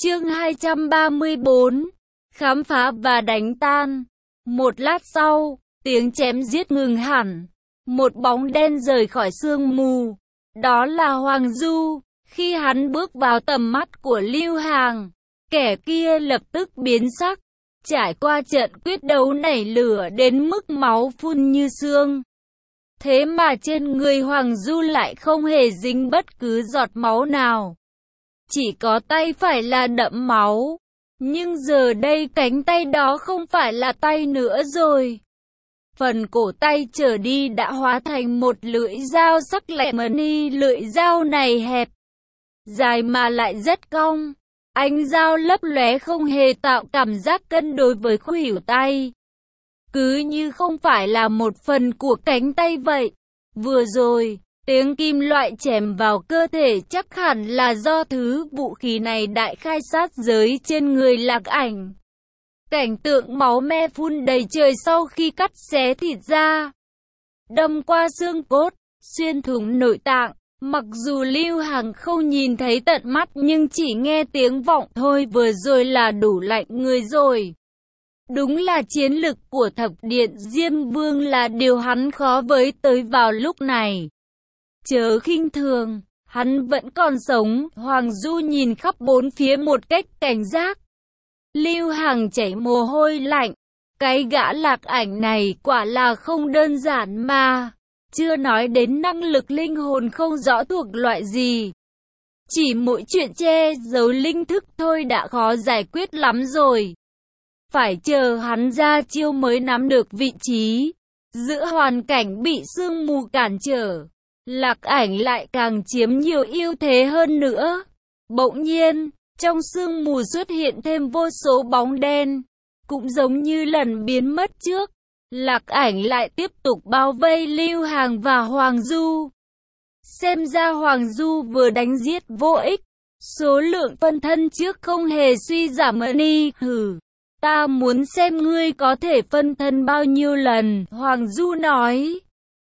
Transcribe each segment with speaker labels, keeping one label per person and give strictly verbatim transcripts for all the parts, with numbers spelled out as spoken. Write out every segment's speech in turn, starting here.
Speaker 1: Chương hai trăm ba mươi bốn. Khám phá và đánh tan. Một lát sau, tiếng chém giết ngừng hẳn. Một bóng đen rời khỏi sương mù. Đó là Hoàng Du. Khi hắn bước vào tầm mắt của Lưu Hàng, kẻ kia lập tức biến sắc. Trải qua trận quyết đấu nảy lửa đến mức máu phun như sương. Thế mà trên người Hoàng Du lại không hề dính bất cứ giọt máu nào. Chỉ có tay phải là đẫm máu. Nhưng giờ đây cánh tay đó không phải là tay nữa rồi. Phần cổ tay trở đi đã hóa thành một lưỡi dao sắc lẹm. Ni lưỡi dao này hẹp, dài mà lại rất cong. Ánh dao lấp lóe không hề tạo cảm giác cân đối với khuỷu tay. Cứ như không phải là một phần của cánh tay vậy. Vừa rồi, tiếng kim loại chém vào cơ thể chắc hẳn là do thứ vũ khí này đại khai sát giới trên người Lạc Ảnh. Cảnh tượng máu me phun đầy trời sau khi cắt xé thịt ra, đâm qua xương cốt, xuyên thủng nội tạng. Mặc dù Lưu Hằng không nhìn thấy tận mắt nhưng chỉ nghe tiếng vọng thôi vừa rồi là đủ lạnh người rồi. Đúng là chiến lực của thập điện Diêm Vương là điều hắn khó với tới vào lúc này. Chớ khinh thường, hắn vẫn còn sống. Hoàng Du nhìn khắp bốn phía một cách cảnh giác. Lưu Hằng chảy mồ hôi lạnh. Cái gã Lạc Ảnh này quả là không đơn giản mà. Chưa nói đến năng lực linh hồn không rõ thuộc loại gì. Chỉ mỗi chuyện che giấu linh thức thôi đã khó giải quyết lắm rồi. Phải chờ hắn ra chiêu mới nắm được vị trí. Giữa hoàn cảnh bị sương mù cản trở, Lạc Ảnh lại càng chiếm nhiều ưu thế hơn nữa. Bỗng nhiên, trong sương mù xuất hiện thêm vô số bóng đen. Cũng giống như lần biến mất trước, Lạc Ảnh lại tiếp tục bao vây Lưu Hàng và Hoàng Du. Xem ra Hoàng Du vừa đánh giết vô ích. Số lượng phân thân trước không hề suy giảm. Ni hừ, ta muốn xem ngươi có thể phân thân bao nhiêu lần. Hoàng Du nói.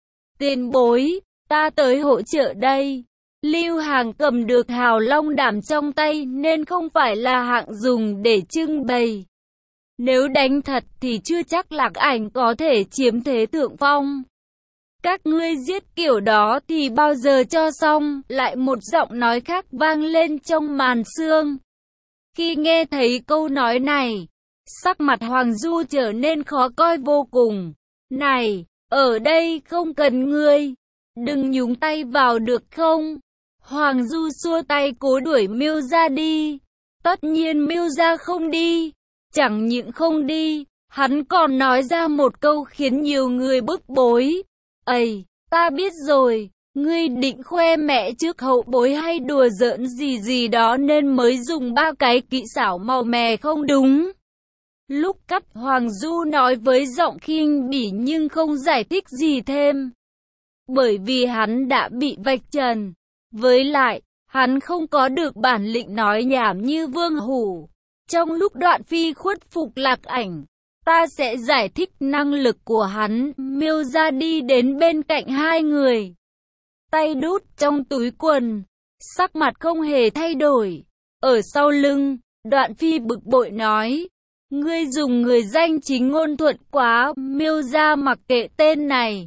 Speaker 1: Tiền bối, ta tới hỗ trợ đây. Lưu Hàng cầm được hào long đảm trong tay nên không phải là hạng dùng để trưng bày. Nếu đánh thật thì chưa chắc Lạc Ảnh có thể chiếm thế thượng phong. Các ngươi giết kiểu đó thì bao giờ cho xong? Lại một giọng nói khác vang lên trong màn sương. Khi nghe thấy câu nói này, sắc mặt Hoàng Du trở nên khó coi vô cùng. Này, ở đây không cần ngươi. Đừng nhúng tay vào được không? Hoàng Du xua tay cố đuổi Miêu Gia đi. Tất nhiên Miêu Gia không đi. Chẳng những không đi, hắn còn nói ra một câu khiến nhiều người bức bối. Ây, ta biết rồi, ngươi định khoe mẹ trước hậu bối hay đùa giỡn gì gì đó nên mới dùng ba cái kỹ xảo màu mè không đúng. Lúc cắt, Hoàng Du nói với giọng khinh bỉ nhưng không giải thích gì thêm. Bởi vì hắn đã bị vạch trần. Với lại, hắn không có được bản lĩnh nói nhảm như Vương Hủ. Trong lúc Đoạn Phi khuất phục Lạc Ảnh, ta sẽ giải thích năng lực của hắn. Miêu Gia đi đến bên cạnh hai người, tay đút trong túi quần, sắc mặt không hề thay đổi. Ở sau lưng, Đoạn Phi bực bội nói, ngươi dùng người danh chính ngôn thuận quá. Miêu Gia mặc kệ tên này,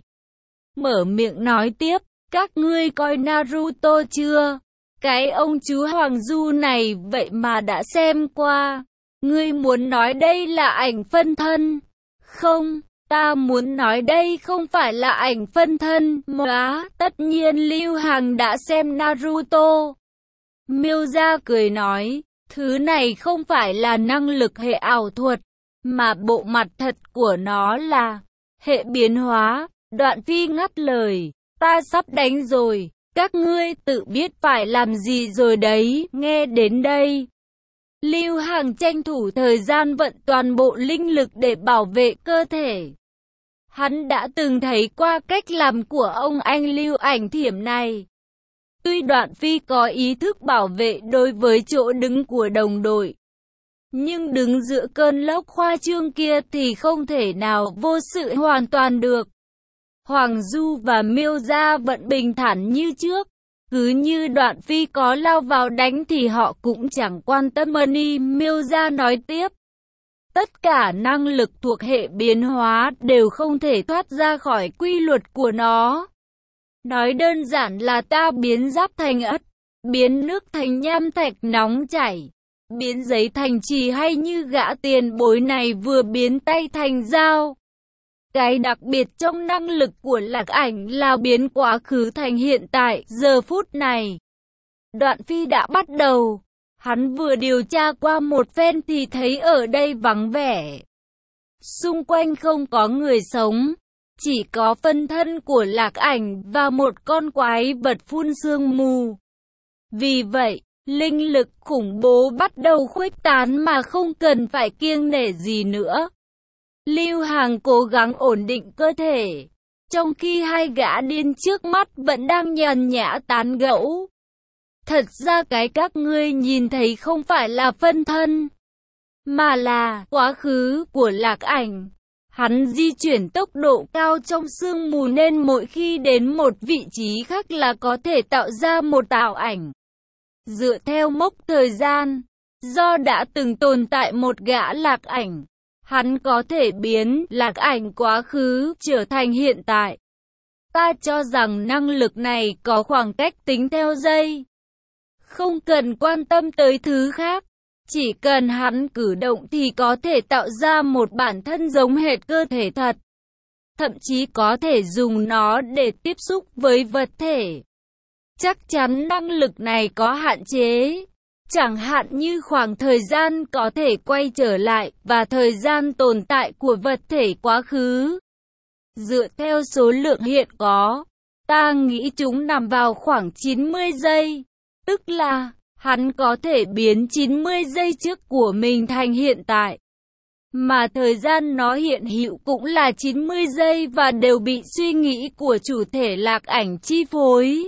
Speaker 1: mở miệng nói tiếp, các ngươi coi Naruto chưa? Cái ông chú Hoàng Du này vậy mà đã xem qua. Ngươi muốn nói đây là ảnh phân thân? Không, ta muốn nói đây không phải là ảnh phân thân. Móa, tất nhiên Lưu Hằng đã xem Naruto. Miêu Gia cười nói, thứ này không phải là năng lực hệ ảo thuật, mà bộ mặt thật của nó là hệ biến hóa. Đoạn Phi ngắt lời, ta sắp đánh rồi. Các ngươi tự biết phải làm gì rồi đấy. Nghe đến đây, Lưu Hằng tranh thủ thời gian vận toàn bộ linh lực để bảo vệ cơ thể. Hắn đã từng thấy qua cách làm của ông anh Lưu Ảnh Thiểm này. Tuy Đoạn Phi có ý thức bảo vệ đối với chỗ đứng của đồng đội, nhưng đứng giữa cơn lốc khoa trương kia thì không thể nào vô sự hoàn toàn được. Hoàng Du và Miêu Gia vẫn bình thản như trước. Cứ như Đoạn Phi có lao vào đánh thì họ cũng chẳng quan tâm. Mani Miêu Gia nói tiếp. Tất cả năng lực thuộc hệ biến hóa đều không thể thoát ra khỏi quy luật của nó. Nói đơn giản là ta biến giáp thành ất, biến nước thành nham thạch nóng chảy, biến giấy thành chì, hay như gã tiền bối này vừa biến tay thành dao. Cái đặc biệt trong năng lực của Lạc Ảnh là biến quá khứ thành hiện tại, giờ phút này. Đoạn Phi đã bắt đầu. Hắn vừa điều tra qua một phen thì thấy ở đây vắng vẻ. Xung quanh không có người sống, chỉ có phân thân của Lạc Ảnh và một con quái vật phun sương mù. Vì vậy, linh lực khủng bố bắt đầu khuếch tán mà không cần phải kiêng nể gì nữa. Lưu Hàng cố gắng ổn định cơ thể, trong khi hai gã điên trước mắt vẫn đang nhàn nhã tán gẫu. Thật ra cái các ngươi nhìn thấy không phải là phân thân, mà là quá khứ của Lạc Ảnh. Hắn di chuyển tốc độ cao trong sương mù nên mỗi khi đến một vị trí khác là có thể tạo ra một tạo ảnh. Dựa theo mốc thời gian, do đã từng tồn tại một gã Lạc Ảnh, hắn có thể biến Lạc Ảnh quá khứ trở thành hiện tại. Ta cho rằng năng lực này có khoảng cách tính theo giây. Không cần quan tâm tới thứ khác, chỉ cần hắn cử động thì có thể tạo ra một bản thân giống hệt cơ thể thật. Thậm chí có thể dùng nó để tiếp xúc với vật thể. Chắc chắn năng lực này có hạn chế, chẳng hạn như khoảng thời gian có thể quay trở lại và thời gian tồn tại của vật thể quá khứ. Dựa theo số lượng hiện có, ta nghĩ chúng nằm vào khoảng chín mươi giây. Tức là, hắn có thể biến chín mươi giây trước của mình thành hiện tại. Mà thời gian nó hiện hữu cũng là chín mươi giây và đều bị suy nghĩ của chủ thể Lạc Ảnh chi phối.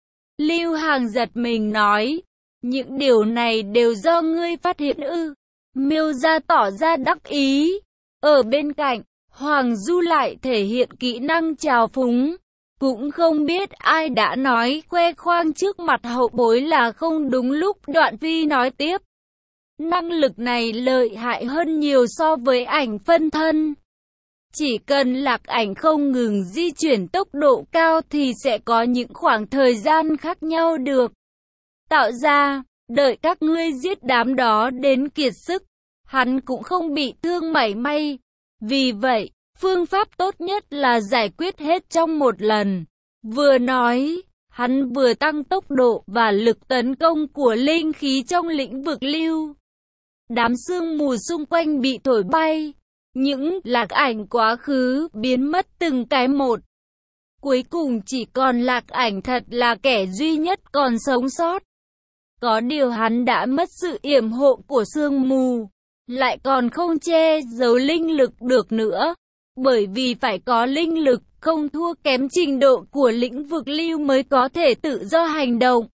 Speaker 1: Lưu Hàng giật mình nói, những điều này đều do ngươi phát hiện ư? Miêu Gia tỏ ra đắc ý. Ở bên cạnh, Hoàng Du lại thể hiện kỹ năng trào phúng. Cũng không biết ai đã nói khoe khoang trước mặt hậu bối là không đúng lúc. Đoạn Phi nói tiếp. Năng lực này lợi hại hơn nhiều so với ảnh phân thân. Chỉ cần Lạc Ảnh không ngừng di chuyển tốc độ cao thì sẽ có những khoảng thời gian khác nhau được tạo ra, đợi các ngươi giết đám đó đến kiệt sức, hắn cũng không bị thương mảy may. Vì vậy, phương pháp tốt nhất là giải quyết hết trong một lần. Vừa nói, hắn vừa tăng tốc độ và lực tấn công của linh khí trong lĩnh vực lưu. Đám sương mù xung quanh bị thổi bay, những Lạc Ảnh quá khứ biến mất từng cái một. Cuối cùng chỉ còn Lạc Ảnh thật là kẻ duy nhất còn sống sót. Có điều hắn đã mất sự yểm hộ của sương mù, lại còn không che giấu linh lực được nữa. Bởi vì phải có linh lực không thua kém trình độ của lĩnh vực lưu mới có thể tự do hành động.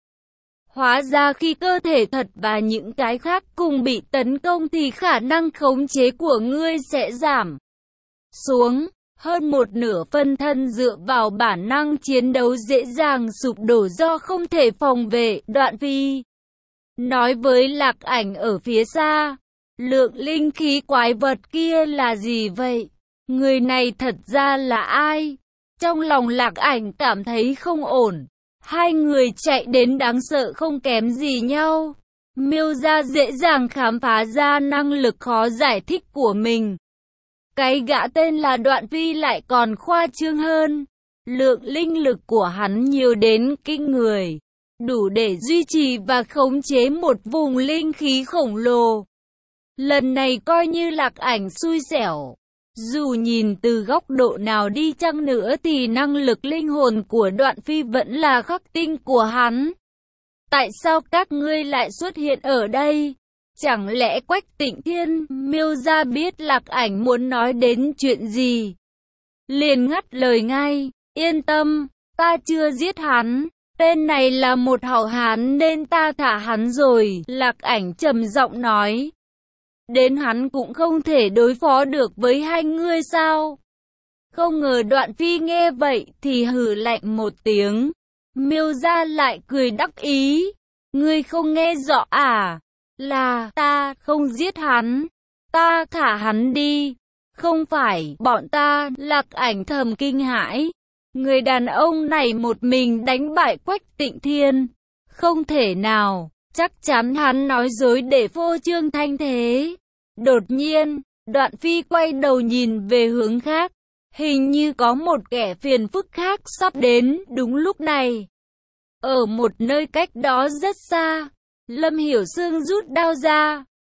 Speaker 1: Hóa ra khi cơ thể thật và những cái khác cùng bị tấn công thì khả năng khống chế của ngươi sẽ giảm xuống. Hơn một nửa phân thân dựa vào bản năng chiến đấu dễ dàng sụp đổ do không thể phòng vệ. Đoạn Phi nói với Lạc Ảnh ở phía xa, lượng linh khí quái vật kia là gì vậy? Người này thật ra là ai? Trong lòng Lạc Ảnh cảm thấy không ổn. Hai người chạy đến đáng sợ không kém gì nhau. Miêu Gia dễ dàng khám phá ra năng lực khó giải thích của mình. Cái gã tên là Đoạn Phi lại còn khoa trương hơn. Lượng linh lực của hắn nhiều đến kinh người, đủ để duy trì và khống chế một vùng linh khí khổng lồ. Lần này coi như Lạc Ảnh xui xẻo. Dù nhìn từ góc độ nào đi chăng nữa thì năng lực linh hồn của Đoạn Phi vẫn là khắc tinh của hắn. Tại sao các ngươi lại xuất hiện ở đây? Chẳng lẽ Quách Tịnh Thiên, Miêu Gia biết Lạc Ảnh muốn nói đến chuyện gì? Liền ngắt lời ngay, yên tâm, ta chưa giết hắn. Tên này là một hảo hán nên ta thả hắn rồi. Lạc Ảnh trầm giọng nói. Đến hắn cũng không thể đối phó được với hai ngươi sao? Không ngờ Đoạn Phi nghe vậy thì hừ lạnh một tiếng. Miêu Gia lại cười đắc ý. Ngươi không nghe rõ à? Là ta không giết hắn. Ta thả hắn đi. Không phải bọn ta. Lạc Ảnh thầm kinh hãi. Người đàn ông này một mình đánh bại Quách Tịnh Thiên. Không thể nào. Chắc chắn hắn nói dối để phô trương thanh thế. Đột nhiên, Đoạn Phi quay đầu nhìn về hướng khác. Hình như có một kẻ phiền phức khác sắp đến đúng lúc này. Ở một nơi cách đó rất xa, Lâm Hiểu Sương rút đao ra,